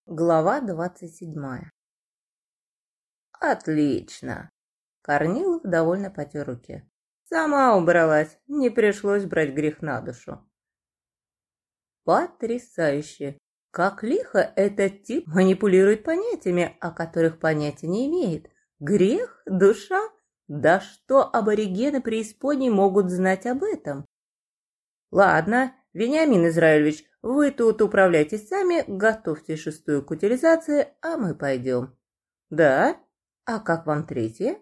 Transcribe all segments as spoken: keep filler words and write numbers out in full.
Глава двадцать седьмая. Отлично. Корнилов довольно потер руки. Сама убралась, не пришлось брать грех на душу. Потрясающе. Как лихо этот тип манипулирует понятиями, о которых понятия не имеет. Грех, душа? Да что аборигены преисподней могут знать об этом? Ладно, Вениамин Израилевич, вы тут управляйтесь сами, готовьте шестую к утилизации, а мы пойдем. Да? А как вам третья?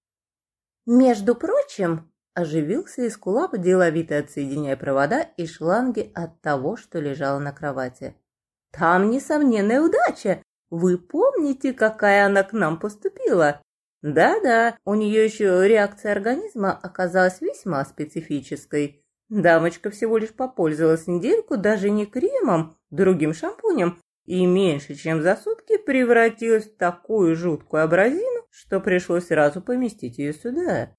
Между прочим, оживился Эскулап, деловито отсоединяя провода и шланги от того, что лежало на кровати. Там несомненная удача. Вы помните, какая она к нам поступила? Да-да, у нее еще реакция организма оказалась весьма специфической. Дамочка всего лишь попользовалась недельку даже не кремом, другим шампунем, и меньше чем за сутки превратилась в такую жуткую абразину, что пришлось сразу поместить ее сюда.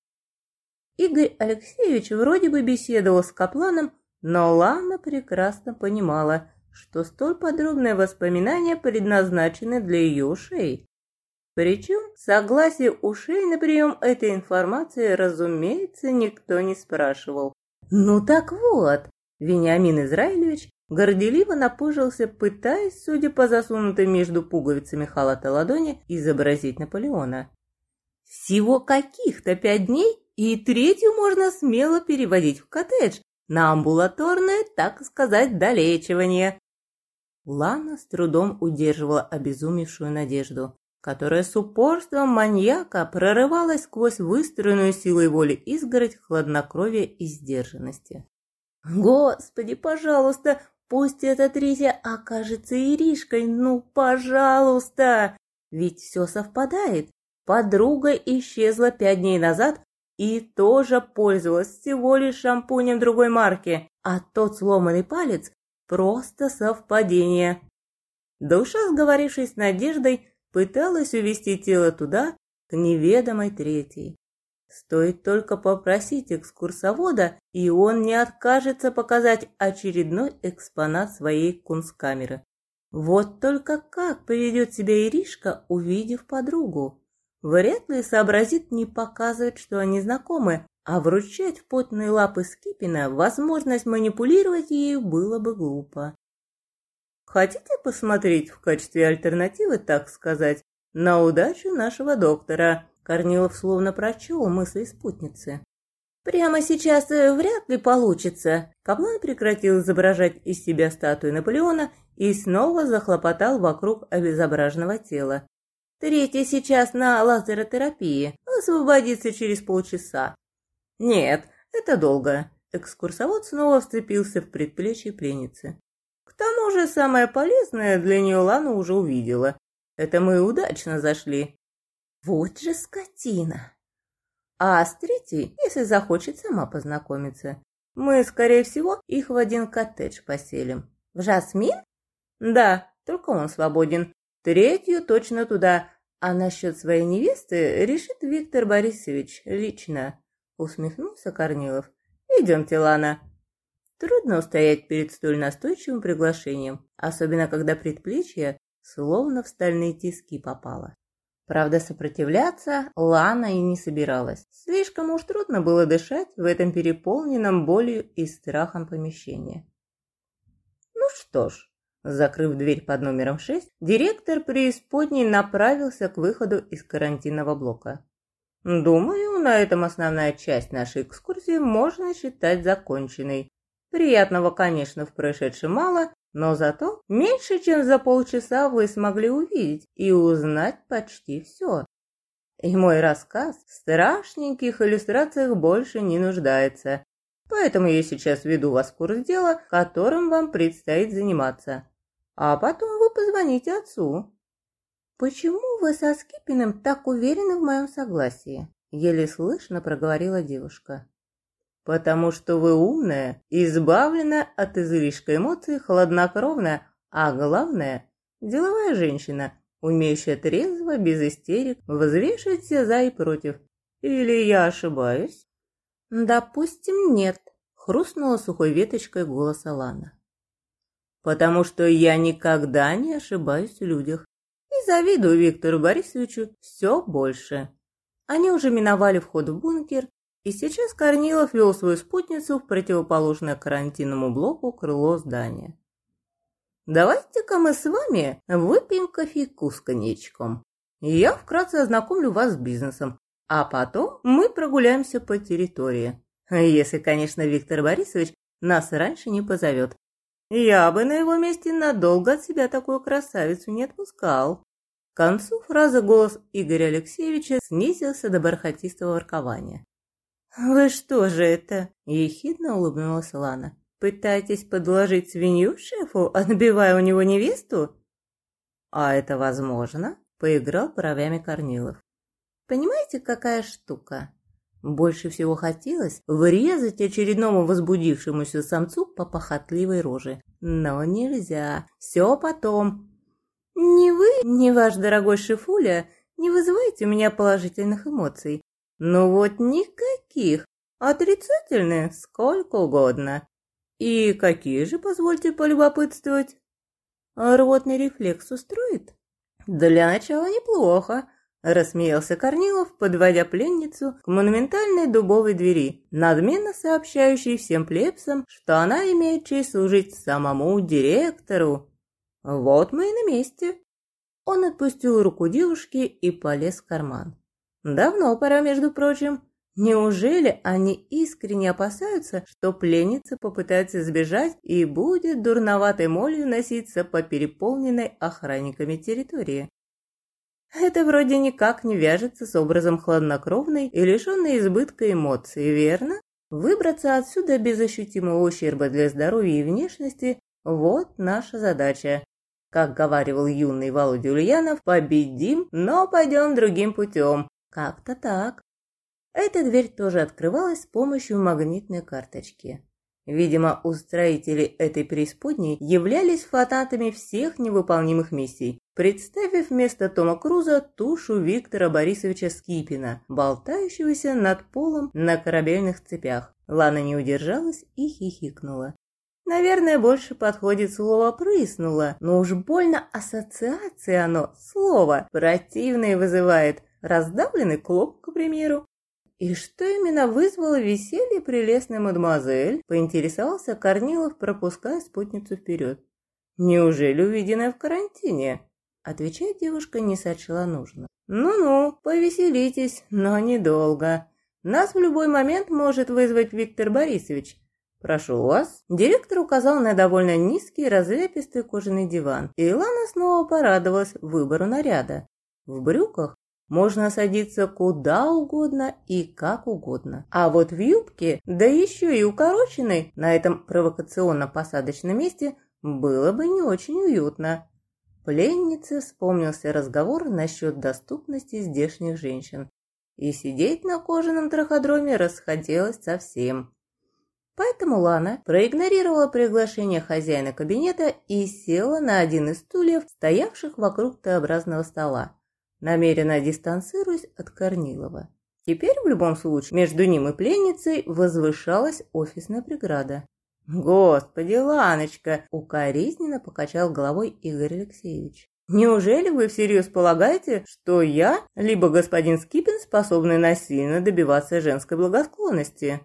Игорь Алексеевич вроде бы беседовал с Капланом, но Лана прекрасно понимала, что столь подробные воспоминания предназначены для ее ушей. Причем согласие ушей на прием этой информации, разумеется, никто не спрашивал. Ну так вот, Вениамин Израилевич горделиво напыжился, пытаясь, судя по засунутой между пуговицами халата ладони, изобразить Наполеона. Всего каких-то пять дней, и третью можно смело переводить в коттедж на амбулаторное, так сказать, долечивание. Лана с трудом удерживала обезумевшую надежду, которая с упорством маньяка прорывалась сквозь выстроенную силой воли изгородь хладнокровия и сдержанности. Господи, пожалуйста, пусть эта третья окажется Иришкой, ну, пожалуйста! Ведь все совпадает. Подруга исчезла пять дней назад и тоже пользовалась всего лишь шампунем другой марки, а тот сломанный палец – просто совпадение. Душа, сговорившись с Надеждой, пыталась увести тело туда, к неведомой третьей. Стоит только попросить экскурсовода, и он не откажется показать очередной экспонат своей кунсткамеры. Вот только как поведет себя Иришка, увидев подругу? Вряд ли сообразит не показывать, что они знакомы, а вручать в потные лапы Скипина возможность манипулировать ею было бы глупо. Хотите посмотреть в качестве альтернативы, так сказать, на удачу нашего доктора? Корнилов словно прочел мысли спутницы. Прямо сейчас вряд ли получится. Каплан прекратил изображать из себя статую Наполеона и снова захлопотал вокруг обезображенного тела. Третья сейчас на лазеротерапии, освободится через полчаса. Нет, это долго. Экскурсовод снова вцепился в предплечье пленницы. К тому же самое полезное для нее Лана уже увидела. Это мы удачно зашли. Вот же скотина. А с третьей, если захочет, сама познакомиться. Мы, скорее всего, их в один коттедж поселим. В Жасмин? Да, только он свободен. Третью точно туда. А насчет своей невесты решит Виктор Борисович лично. Усмехнулся Корнилов. Идемте, Лана. Трудно устоять перед столь настойчивым приглашением, особенно когда предплечье словно в стальные тиски попало. Правда, сопротивляться Лана и не собиралась. Слишком уж трудно было дышать в этом переполненном болью и страхом помещении. Ну что ж, закрыв дверь под номером шесть, директор преисподней направился к выходу из карантинного блока. Думаю, на этом основная часть нашей экскурсии можно считать законченной. Приятного, конечно, в происшедшем мало, но зато меньше, чем за полчаса вы смогли увидеть и узнать почти все. И мой рассказ в страшненьких иллюстрациях больше не нуждается, поэтому я сейчас веду вас в курс дела, которым вам предстоит заниматься. А потом вы позвоните отцу. «Почему вы со Скипиным так уверены в моем согласии?» – еле слышно проговорила девушка. «Потому что вы умная, избавлена от излишка эмоций, хладнокровная, а главное – деловая женщина, умеющая трезво, без истерик, взвешивать все за и против. Или я ошибаюсь?» «Допустим, нет», – хрустнула сухой веточкой голос Алана. потому что я никогда не ошибаюсь в людях. И завидую Виктору Борисовичу все больше. Они уже миновали вход в бункер, и сейчас Корнилов вел свою спутницу в противоположное карантинному блоку крыло здания. «Давайте-ка мы с вами выпьем кофейку с коньячком. Я вкратце ознакомлю вас с бизнесом, а потом мы прогуляемся по территории. Если, конечно, Виктор Борисович нас раньше не позовет. Я бы на его месте надолго от себя такую красавицу не отпускал». К концу фразы голос Игоря Алексеевича снизился до бархатистого воркования. «Вы что же это?» – ехидно улыбнулась Лана. «Пытаетесь подложить свинью шефу, отбивая у него невесту?» «А это возможно?» – поиграл бровями Корнилов. «Понимаете, какая штука? Больше всего хотелось врезать очередному возбудившемуся самцу по похотливой роже. Но нельзя, все потом. Ни вы, ни ваш дорогой шефуля не вызываете у меня положительных эмоций. Ну вот никаких, отрицательных сколько угодно. И какие же, позвольте полюбопытствовать? Рвотный рефлекс устроит? Для начала неплохо», — рассмеялся Корнилов, подводя пленницу к монументальной дубовой двери, надменно сообщающей всем плебсам, что она имеет честь служить самому директору. «Вот мы и на месте». Он отпустил руку девушки и полез в карман. «Давно пора, между прочим. Неужели они искренне опасаются, что пленница попытается сбежать и будет дурноватой молью носиться по переполненной охранниками территории? Это вроде никак не вяжется с образом хладнокровной и лишенной избытка эмоций, верно? Выбраться отсюда без ощутимого ущерба для здоровья и внешности – вот наша задача. Как говаривал юный Володя Ульянов, победим, но пойдем другим путем. Как-то так». Эта дверь тоже открывалась с помощью магнитной карточки. Видимо, устроители этой преисподней являлись фанатами всех невыполнимых миссий, представив вместо Тома Круза тушу Виктора Борисовича Скипина, болтающегося над полом на корабельных цепях. Лана не удержалась и хихикнула. Наверное, больше подходит слово «прыснула», но уж больно ассоциации оно, слово, противное вызывает. Раздавленный клоп, к примеру. «И что именно вызвало веселье прелестной мадемуазель?» – поинтересовался Корнилов, пропуская спутницу вперед. «Неужели увиденное в карантине?» Отвечать девушка не сочла нужно. «Ну-ну, повеселитесь, но недолго. Нас в любой момент может вызвать Виктор Борисович. Прошу вас». Директор указал на довольно низкий, разлепистый кожаный диван, и Лана снова порадовалась выбору наряда. В брюках можно садиться куда угодно и как угодно. А вот в юбке, да еще и укороченной, на этом провокационно-посадочном месте было бы не очень уютно. Пленнице вспомнился разговор насчет доступности здешних женщин. И сидеть на кожаном траходроме расхотелось совсем. Поэтому Лана проигнорировала приглашение хозяина кабинета и села на один из стульев, стоявших вокруг Т-образного стола, намеренно дистанцируясь от Корнилова. Теперь, в любом случае, между ним и пленницей возвышалась офисная преграда. «Господи, Ланочка!» – укоризненно покачал головой Игорь Алексеевич. «Неужели вы всерьез полагаете, что я, либо господин Скипин, способны насильно добиваться женской благосклонности?»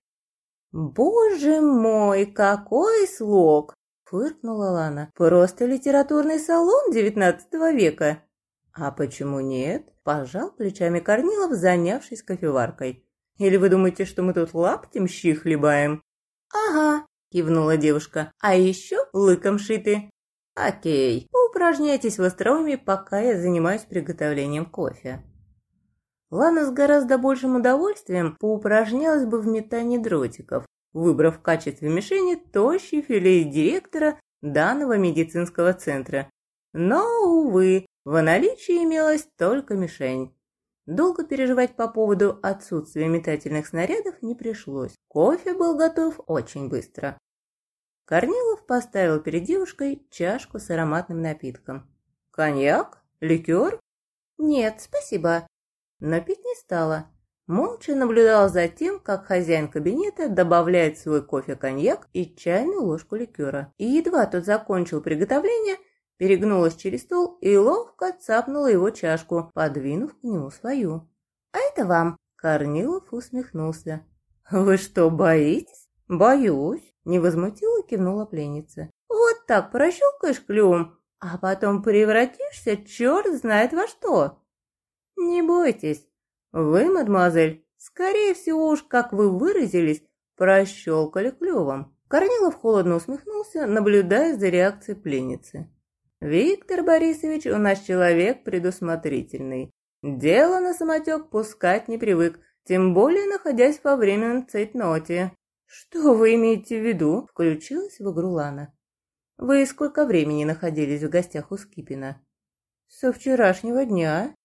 «Боже мой, какой слог!» – фыркнула Лана. «Просто литературный салон девятнадцатого века!» «А почему нет?» – пожал плечами Корнилов, занявшись кофеваркой. «Или вы думаете, что мы тут лаптем щи хлебаем?» «Ага», – кивнула девушка. «А еще лыком шиты». «Окей, поупражняйтесь в остроумии, пока я занимаюсь приготовлением кофе». Лана с гораздо большим удовольствием поупражнялась бы в метании дротиков, выбрав в качестве мишени тощий филей директора данного медицинского центра. Но, увы, в наличии имелась только мишень. Долго переживать по поводу отсутствия метательных снарядов не пришлось. Кофе был готов очень быстро. Корнилов поставил перед девушкой чашку с ароматным напитком. «Коньяк? Ликер?» «Нет, спасибо». Но пить не стала. молча наблюдал за тем, как хозяин кабинета добавляет в свой кофе коньяк и чайную ложку ликера. И едва тот закончил приготовление, перегнулась через стол и ловко цапнула его чашку, подвинув к нему свою. «А это вам!» — Корнилов усмехнулся. «Вы что, боитесь?» «Боюсь!» — невозмутимо кивнула пленница. «Вот так прощелкаешь клювом, а потом превратишься черт знает во что!» «Не бойтесь, вы, мадемуазель, скорее всего уж, как вы выразились, прощелкали клювом». Корнилов холодно усмехнулся, наблюдая за реакцией пленницы. «Виктор Борисович у нас человек предусмотрительный. Дело на самотек пускать не привык, тем более находясь во временном цейтноте». «Что вы имеете в виду?» — включилась в игру Лана. «Вы сколько времени находились в гостях у Скипина?» «Со вчерашнего дня».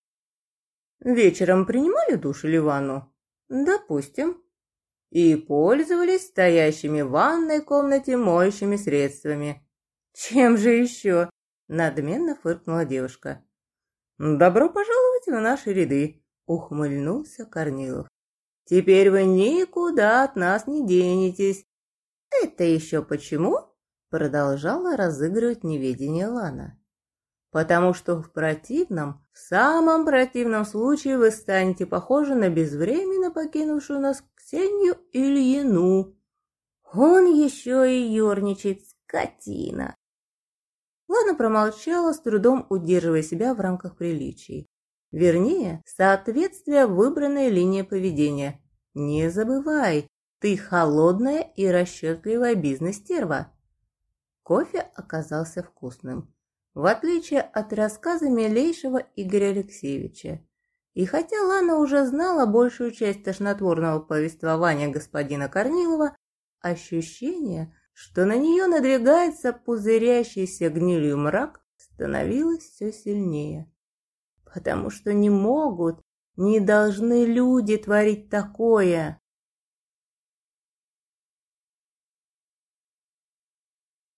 «Вечером принимали душ или ванну?» «Допустим». «И пользовались стоящими в ванной комнате моющими средствами?» «Чем же еще?» — надменно фыркнула девушка. «Добро пожаловать в наши ряды», — ухмыльнулся Корнилов. «Теперь вы никуда от нас не денетесь». «Это еще почему?» — продолжала разыгрывать неведение Лана. «Потому что в противном, в самом противном случае вы станете похожи на безвременно покинувшую нас Ксению Ильину. Он еще и ерничает, скотина». Лана промолчала, с трудом удерживая себя в рамках приличий. Вернее, соответствие выбранной линии поведения. Не забывай, ты холодная и расчетливая бизнес-стерва. Кофе оказался вкусным, в отличие от рассказа милейшего Игоря Алексеевича. И хотя Лана уже знала большую часть тошнотворного повествования господина Корнилова, ощущение, что на нее надвигается пузырящийся гнилью мрак, становилось все сильнее. Потому что не могут, не должны люди творить такое.